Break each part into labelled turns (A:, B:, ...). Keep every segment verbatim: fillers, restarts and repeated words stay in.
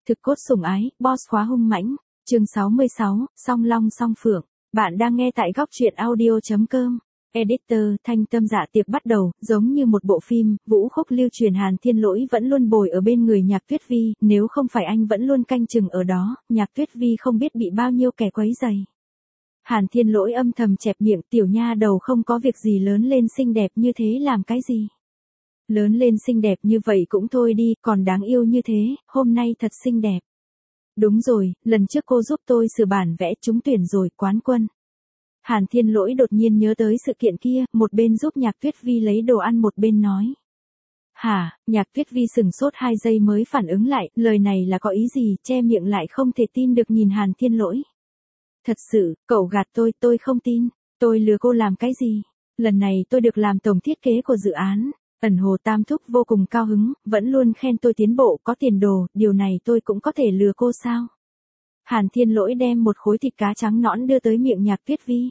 A: Thực cốt sủng ái, boss khóa hung mãnh, chương sáu mươi sáu, song long song phượng. Bạn đang nghe tại góc truyện audio.com. Editor, thanh tâm dạ tiệc bắt đầu, giống như một bộ phim, vũ khúc lưu truyền Hàn Thiên Lỗi vẫn luôn bồi ở bên người Nhạc Tuyết Vi, nếu không phải anh vẫn luôn canh chừng ở đó, Nhạc Tuyết Vi không biết bị bao nhiêu kẻ quấy rầy. Hàn Thiên Lỗi âm thầm chẹp miệng, tiểu nha đầu không có việc gì lớn lên xinh đẹp như thế làm cái gì. Lớn lên xinh đẹp như vậy cũng thôi đi, còn đáng yêu như thế, hôm nay thật xinh đẹp. Đúng rồi, lần trước cô giúp tôi sửa bản vẽ trúng tuyển rồi, quán quân. Hàn Thiên Lỗi đột nhiên nhớ tới sự kiện kia, một bên giúp Nhạc Tuyết Vi lấy đồ ăn một bên nói. Hả, Nhạc Tuyết Vi sừng sốt hai giây mới phản ứng lại, lời này là có ý gì, che miệng lại không thể tin được nhìn Hàn Thiên Lỗi. Thật sự, cậu gạt tôi, tôi không tin, tôi lừa cô làm cái gì? Lần này tôi được làm tổng thiết kế của dự án. Ẩn Hồ Tam Thúc vô cùng cao hứng, vẫn luôn khen tôi tiến bộ, có tiền đồ, điều này tôi cũng có thể lừa cô sao? Hàn Thiên Lỗi đem một khối thịt cá trắng nõn đưa tới miệng Nhạc Tuyết Vi.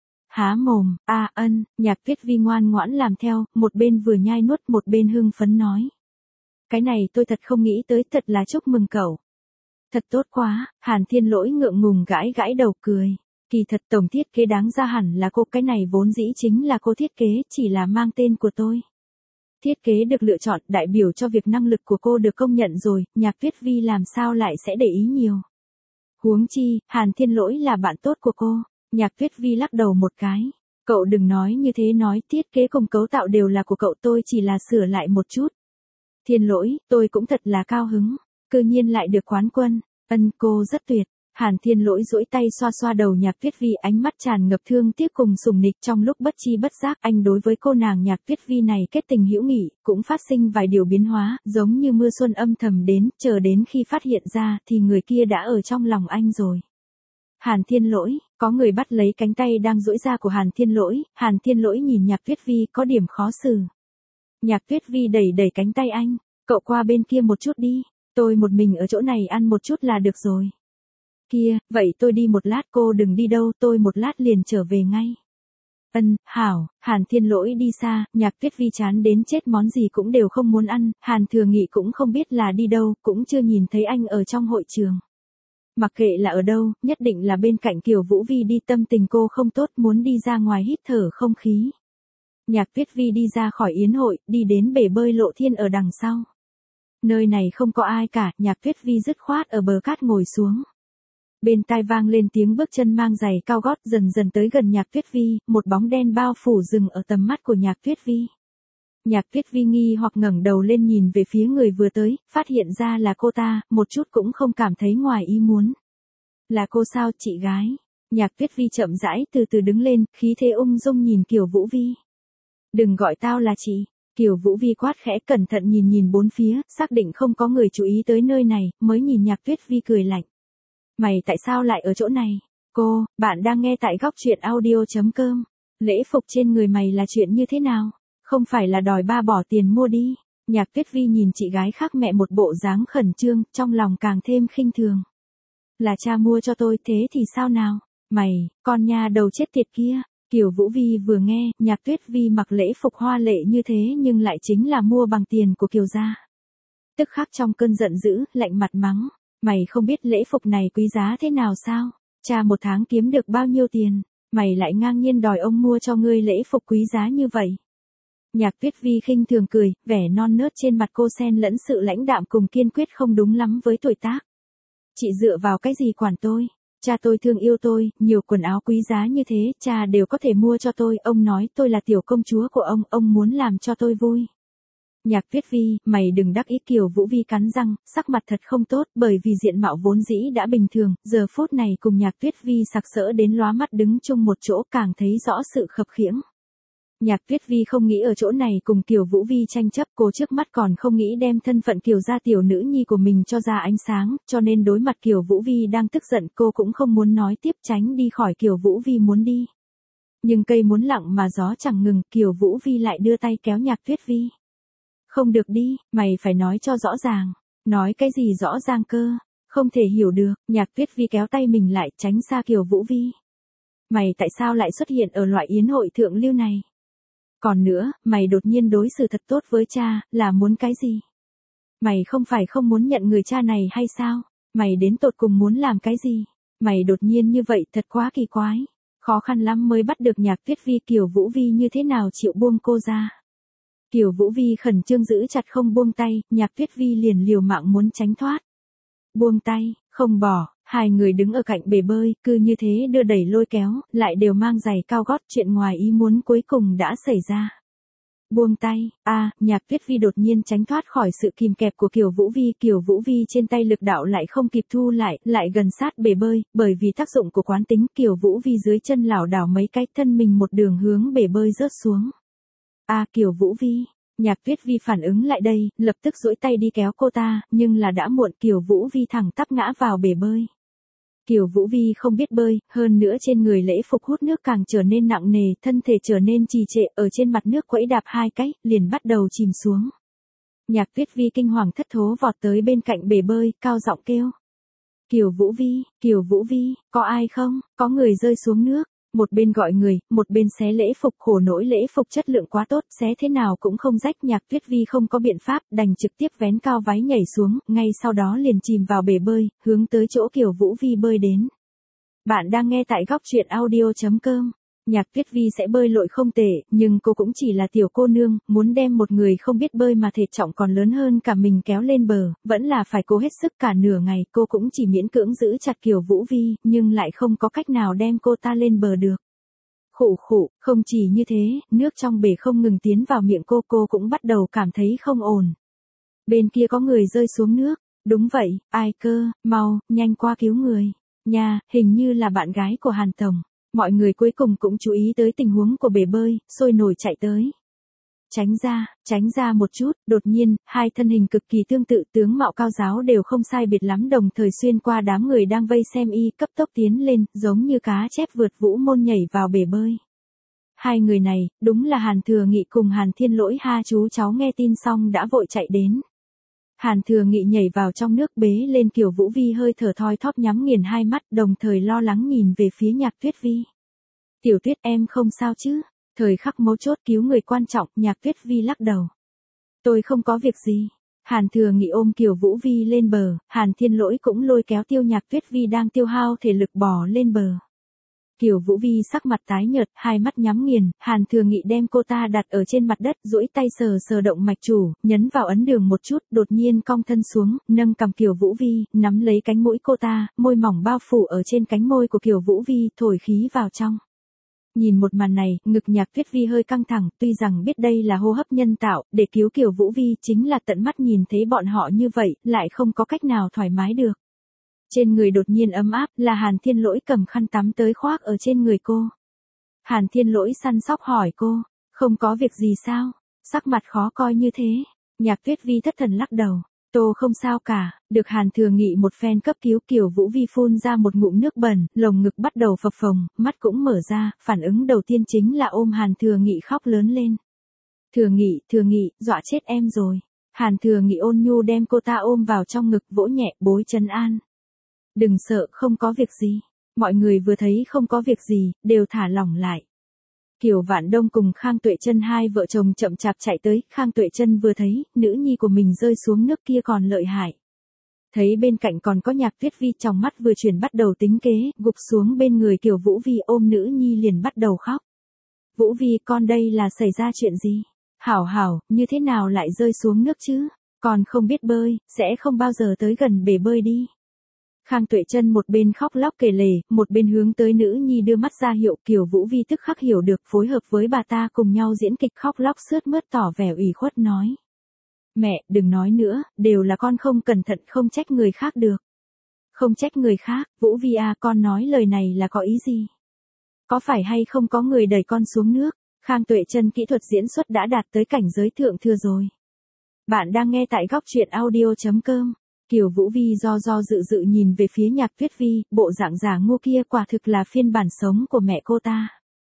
A: Há mồm, a ân, Nhạc Tuyết Vi ngoan ngoãn làm theo, một bên vừa nhai nuốt một bên hưng phấn nói. Cái này tôi thật không nghĩ tới, thật là chúc mừng cậu. Thật tốt quá, Hàn Thiên Lỗi ngượng ngùng gãi gãi đầu cười. Kỳ thật tổng thiết kế đáng ra hẳn là cô, cái này vốn dĩ chính là cô thiết kế, chỉ là mang tên của tôi. Thiết kế được lựa chọn đại biểu cho việc năng lực của cô được công nhận rồi, Nhạc Tuyết Vi làm sao lại sẽ để ý nhiều. Huống chi, Hàn Thiên Lỗi là bạn tốt của cô, Nhạc Tuyết Vi lắc đầu một cái. Cậu đừng nói như thế, nói thiết kế cùng cấu tạo đều là của cậu, tôi chỉ là sửa lại một chút. Thiên Lỗi, tôi cũng thật là cao hứng, cư nhiên lại được quán quân, ân cô rất tuyệt. Hàn Thiên Lỗi duỗi tay xoa xoa đầu Nhạc Tuyết Vi, ánh mắt tràn ngập thương tiếc cùng sùng nịch, trong lúc bất chi bất giác anh đối với cô nàng Nhạc Tuyết Vi này kết tình hữu nghị, cũng phát sinh vài điều biến hóa, giống như mưa xuân âm thầm đến, chờ đến khi phát hiện ra thì người kia đã ở trong lòng anh rồi. Hàn Thiên Lỗi, có người bắt lấy cánh tay đang duỗi ra của Hàn Thiên Lỗi, Hàn Thiên Lỗi nhìn Nhạc Tuyết Vi có điểm khó xử. Nhạc Tuyết Vi đẩy đẩy cánh tay anh, cậu qua bên kia một chút đi, tôi một mình ở chỗ này ăn một chút là được rồi. Kia, vậy tôi đi một lát, cô đừng đi đâu, tôi một lát liền trở về ngay. Ân, hảo, Hàn Thiên Lỗi đi xa, Nhạc Tuyết Vi chán đến chết, món gì cũng đều không muốn ăn, Hàn Thừa Nghị cũng không biết là đi đâu, cũng chưa nhìn thấy anh ở trong hội trường. Mặc kệ là ở đâu, nhất định là bên cạnh Kiều Vũ Vi đi, tâm tình cô không tốt, muốn đi ra ngoài hít thở không khí. Nhạc Tuyết Vi đi ra khỏi yến hội, đi đến bể bơi Lộ Thiên ở đằng sau. Nơi này không có ai cả, Nhạc Tuyết Vi dứt khoát ở bờ cát ngồi xuống. Bên tai vang lên tiếng bước chân mang giày cao gót dần dần tới gần Nhạc Tuyết Vi, một bóng đen bao phủ dừng ở tầm mắt của Nhạc Tuyết Vi. Nhạc Tuyết Vi nghi hoặc ngẩng đầu lên nhìn về phía người vừa tới, phát hiện ra là cô ta, một chút cũng không cảm thấy ngoài ý muốn. Là cô sao, chị gái? Nhạc Tuyết Vi chậm rãi từ từ đứng lên, khí thế ung dung nhìn Kiều Vũ Vi. Đừng gọi tao là chị. Kiều Vũ Vi quát khẽ, cẩn thận nhìn nhìn bốn phía, xác định không có người chú ý tới nơi này, mới nhìn Nhạc Tuyết Vi cười lạnh. Mày tại sao lại ở chỗ này? Cô, bạn đang nghe tại góc truyện audio.com. Lễ phục trên người mày là chuyện như thế nào? Không phải là đòi ba bỏ tiền mua đi. Nhạc Tuyết Vi nhìn chị gái khác mẹ một bộ dáng khẩn trương, trong lòng càng thêm khinh thường. Là cha mua cho tôi, thế thì sao nào? Mày, con nha đầu chết tiệt kia. Kiều Vũ Vi vừa nghe, Nhạc Tuyết Vi mặc lễ phục hoa lệ như thế nhưng lại chính là mua bằng tiền của Kiều gia. Tức khắc trong cơn giận dữ, lạnh mặt mắng. Mày không biết lễ phục này quý giá thế nào sao? Cha một tháng kiếm được bao nhiêu tiền? Mày lại ngang nhiên đòi ông mua cho ngươi lễ phục quý giá như vậy. Nhạc Tuyết Vi khinh thường cười, vẻ non nớt trên mặt cô xen lẫn sự lãnh đạm cùng kiên quyết không đúng lắm với tuổi tác. Chị dựa vào cái gì quản tôi? Cha tôi thương yêu tôi, nhiều quần áo quý giá như thế, cha đều có thể mua cho tôi, ông nói tôi là tiểu công chúa của ông, ông muốn làm cho tôi vui. Nhạc Tuyết Vi, mày đừng đắc ý. Kiều Vũ Vi cắn răng, sắc mặt thật không tốt, bởi vì diện mạo vốn dĩ đã bình thường, giờ phút này cùng Nhạc Tuyết Vi sặc sỡ đến lóa mắt đứng chung một chỗ càng thấy rõ sự khập khiễng. Nhạc Tuyết Vi không nghĩ ở chỗ này cùng Kiều Vũ Vi tranh chấp, cô trước mắt còn không nghĩ đem thân phận Kiều gia tiểu nữ nhi của mình cho ra ánh sáng, cho nên đối mặt Kiều Vũ Vi đang tức giận, cô cũng không muốn nói tiếp, tránh đi khỏi Kiều Vũ Vi muốn đi. Nhưng cây muốn lặng mà gió chẳng ngừng, Kiều Vũ Vi lại đưa tay kéo Nhạc Tuyết Vi. Không được đi, mày phải nói cho rõ ràng. Nói cái gì rõ ràng cơ? Không thể hiểu được. Nhạc Tuyết Vi kéo tay mình lại, tránh xa Kiều Vũ Vi. Mày tại sao lại xuất hiện ở loại yến hội thượng lưu này? Còn nữa, mày đột nhiên đối xử thật tốt với cha, là muốn cái gì? Mày không phải không muốn nhận người cha này hay sao? Mày đến tột cùng muốn làm cái gì? Mày đột nhiên như vậy thật quá kỳ quái. Khó khăn lắm mới bắt được Nhạc Tuyết Vi, Kiều Vũ Vi như thế nào chịu buông cô ra. Kiều Vũ Vi khẩn trương giữ chặt không buông tay, Nhạc Tuyết Vi liền liều mạng muốn tránh thoát. Buông tay, không bỏ, hai người đứng ở cạnh bể bơi, cứ như thế đưa đẩy lôi kéo, lại đều mang giày cao gót, chuyện ngoài ý muốn cuối cùng đã xảy ra. Buông tay, a à, Nhạc Tuyết Vi đột nhiên tránh thoát khỏi sự kìm kẹp của Kiều Vũ Vi, Kiều Vũ Vi trên tay lực đạo lại không kịp thu lại, lại gần sát bể bơi, bởi vì tác dụng của quán tính, Kiều Vũ Vi dưới chân lảo đảo mấy cái, thân mình một đường hướng bể bơi rớt xuống. A à, Kiều Vũ Vi, Nhạc Tuyết Vi phản ứng lại đây, lập tức duỗi tay đi kéo cô ta, nhưng là đã muộn, Kiều Vũ Vi thẳng tắp ngã vào bể bơi. Kiều Vũ Vi không biết bơi, hơn nữa trên người lễ phục hút nước càng trở nên nặng nề, thân thể trở nên trì trệ, ở trên mặt nước quẫy đạp hai cái, liền bắt đầu chìm xuống. Nhạc Tuyết Vi kinh hoàng thất thố vọt tới bên cạnh bể bơi, cao giọng kêu. Kiều Vũ Vi, Kiều Vũ Vi, có ai không? Có người rơi xuống nước. Một bên gọi người, một bên xé lễ phục, khổ nỗi lễ phục chất lượng quá tốt, xé thế nào cũng không rách. Nhạc Tuyết Vi không có biện pháp, đành trực tiếp vén cao váy nhảy xuống, ngay sau đó liền chìm vào bể bơi, hướng tới chỗ Kiều Vũ Vi bơi đến. Bạn đang nghe tại góc truyện audio chấm com. Nhạc Tuyết Vi sẽ bơi lội không tệ, nhưng cô cũng chỉ là tiểu cô nương, muốn đem một người không biết bơi mà thể trọng còn lớn hơn cả mình kéo lên bờ, vẫn là phải cố hết sức. Cả nửa ngày cô cũng chỉ miễn cưỡng giữ chặt Kiều Vũ Vi, nhưng lại không có cách nào đem cô ta lên bờ được. Khụ khụ, không chỉ như thế, nước trong bể không ngừng tiến vào miệng cô, cô cũng bắt đầu cảm thấy không ổn. Bên kia có người rơi xuống nước, đúng vậy, ai cơ, mau, nhanh qua cứu người. Nha, hình như là bạn gái của Hàn Tổng. Mọi người cuối cùng cũng chú ý tới tình huống của bể bơi, sôi nổi chạy tới. Tránh ra, tránh ra một chút, đột nhiên, hai thân hình cực kỳ tương tự, tướng mạo cao giáo đều không sai biệt lắm, đồng thời xuyên qua đám người đang vây xem y, cấp tốc tiến lên, giống như cá chép vượt vũ môn nhảy vào bể bơi. Hai người này, đúng là Hàn Thừa Nghị cùng Hàn Thiên Lỗi. Ha, chú cháu nghe tin xong đã vội chạy đến. Hàn Thừa Nghị nhảy vào trong nước, bế lên Kiều Vũ Vi, hơi thở thoi thóp, nhắm nghiền hai mắt, đồng thời lo lắng nhìn về phía Nhạc Tuyết Vi. Tiểu Tuyết, em không sao chứ? Thời khắc mấu chốt cứu người quan trọng, Nhạc Tuyết Vi lắc đầu. Tôi không có việc gì. Hàn Thừa Nghị ôm Kiều Vũ Vi lên bờ, Hàn Thiên Lỗi cũng lôi kéo Tiêu Nhạc Tuyết Vi đang tiêu hao thể lực bò lên bờ. Kiều Vũ Vi sắc mặt tái nhợt, hai mắt nhắm nghiền, Hàn Thừa Nghị đem cô ta đặt ở trên mặt đất, duỗi tay sờ sờ động mạch chủ, nhấn vào ấn đường một chút, đột nhiên cong thân xuống, nâng cầm Kiều Vũ Vi, nắm lấy cánh mũi cô ta, môi mỏng bao phủ ở trên cánh môi của Kiều Vũ Vi, thổi khí vào trong. Nhìn một màn này, ngực Nhạc Tuyết Vi hơi căng thẳng, tuy rằng biết đây là hô hấp nhân tạo, để cứu Kiều Vũ Vi, chính là tận mắt nhìn thấy bọn họ như vậy, lại không có cách nào thoải mái được. Trên người đột nhiên ấm áp, là Hàn Thiên Lỗi cầm khăn tắm tới khoác ở trên người cô. Hàn Thiên Lỗi săn sóc hỏi cô, không có việc gì sao? Sắc mặt khó coi như thế. Nhạc Tuyết Vi thất thần lắc đầu. Tô không sao cả, được Hàn Thừa Nghị một phen cấp cứu, Kiều Vũ Vi phun ra một ngụm nước bẩn, lồng ngực bắt đầu phập phồng, mắt cũng mở ra, phản ứng đầu tiên chính là ôm Hàn Thừa Nghị khóc lớn lên. Thừa Nghị, Thừa Nghị, dọa chết em rồi. Hàn Thừa Nghị ôn nhu đem cô ta ôm vào trong ngực, vỗ nhẹ, bối trấn an. Đừng sợ, không có việc gì. Mọi người vừa thấy không có việc gì, đều thả lỏng lại. Kiều Vạn Đông cùng Khang Tuệ Chân hai vợ chồng chậm chạp chạy tới, Khang Tuệ Chân vừa thấy, nữ nhi của mình rơi xuống nước kia còn lợi hại. Thấy bên cạnh còn có Nhạc Tuyết Vi, trong mắt vừa chuyển bắt đầu tính kế, gục xuống bên người Kiều Vũ Vi, ôm nữ nhi liền bắt đầu khóc. Vũ Vi, con đây là xảy ra chuyện gì? Hảo hảo, như thế nào lại rơi xuống nước chứ? Con không biết bơi, sẽ không bao giờ tới gần bể bơi đi. Khang Tuệ Chân một bên khóc lóc kể lể, một bên hướng tới nữ nhi đưa mắt ra hiệu. Kiều Vũ Vi tức khắc hiểu được, phối hợp với bà ta cùng nhau diễn kịch, khóc lóc sướt mướt tỏ vẻ ủy khuất nói. Mẹ, đừng nói nữa, đều là con không cẩn thận, không trách người khác được. Không trách người khác, Vũ Vi à, con nói lời này là có ý gì? Có phải hay không có người đẩy con xuống nước? Khang Tuệ Chân kỹ thuật diễn xuất đã đạt tới cảnh giới thượng thừa rồi. Bạn đang nghe tại góc truyện audio chấm com. Kiều Vũ Vi do do dự dự nhìn về phía Nhạc Tuyết Vi, bộ dạng giả ngu kia quả thực là phiên bản sống của mẹ cô ta.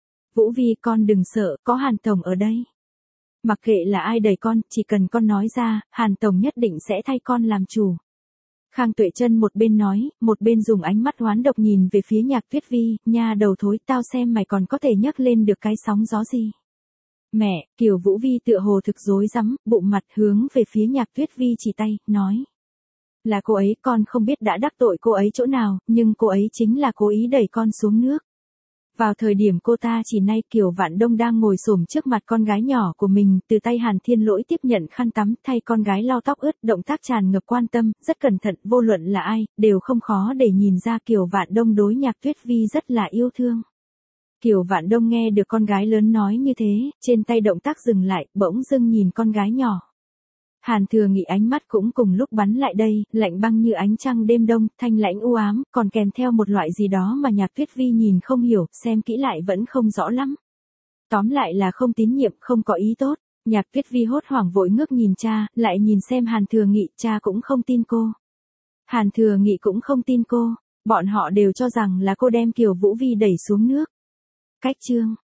A: Vũ Vi, con đừng sợ, có Hàn Tổng ở đây. Mặc kệ là ai đẩy con, chỉ cần con nói ra, Hàn Tổng nhất định sẽ thay con làm chủ. Khang Tuệ Chân một bên nói, một bên dùng ánh mắt hoán độc nhìn về phía Nhạc Tuyết Vi, nha đầu thối, tao xem mày còn có thể nhấc lên được cái sóng gió gì. Mẹ, Kiều Vũ Vi tựa hồ thực rối rắm, bụng mặt hướng về phía Nhạc Tuyết Vi chỉ tay, nói. Là cô ấy, con không biết đã đắc tội cô ấy chỗ nào, nhưng cô ấy chính là cố ý đẩy con xuống nước. Vào thời điểm cô ta chỉ nay Kiều Vạn Đông đang ngồi xổm trước mặt con gái nhỏ của mình, từ tay Hàn Thiên Lỗi tiếp nhận khăn tắm thay con gái lau tóc ướt, động tác tràn ngập quan tâm, rất cẩn thận, vô luận là ai, đều không khó để nhìn ra Kiều Vạn Đông đối Nhạc Tuyết Vi rất là yêu thương. Kiều Vạn Đông nghe được con gái lớn nói như thế, trên tay động tác dừng lại, bỗng dưng nhìn con gái nhỏ. Hàn Thừa Nghị ánh mắt cũng cùng lúc bắn lại đây, lạnh băng như ánh trăng đêm đông, thanh lãnh u ám, còn kèm theo một loại gì đó mà Nhạc Tuyết Vi nhìn không hiểu, xem kỹ lại vẫn không rõ lắm. Tóm lại là không tín nhiệm, không có ý tốt. Nhạc Tuyết Vi hốt hoảng vội ngước nhìn cha, lại nhìn xem Hàn Thừa Nghị, cha cũng không tin cô. Hàn Thừa Nghị cũng không tin cô, bọn họ đều cho rằng là cô đem Kiều Vũ Vi đẩy xuống nước. Cách chương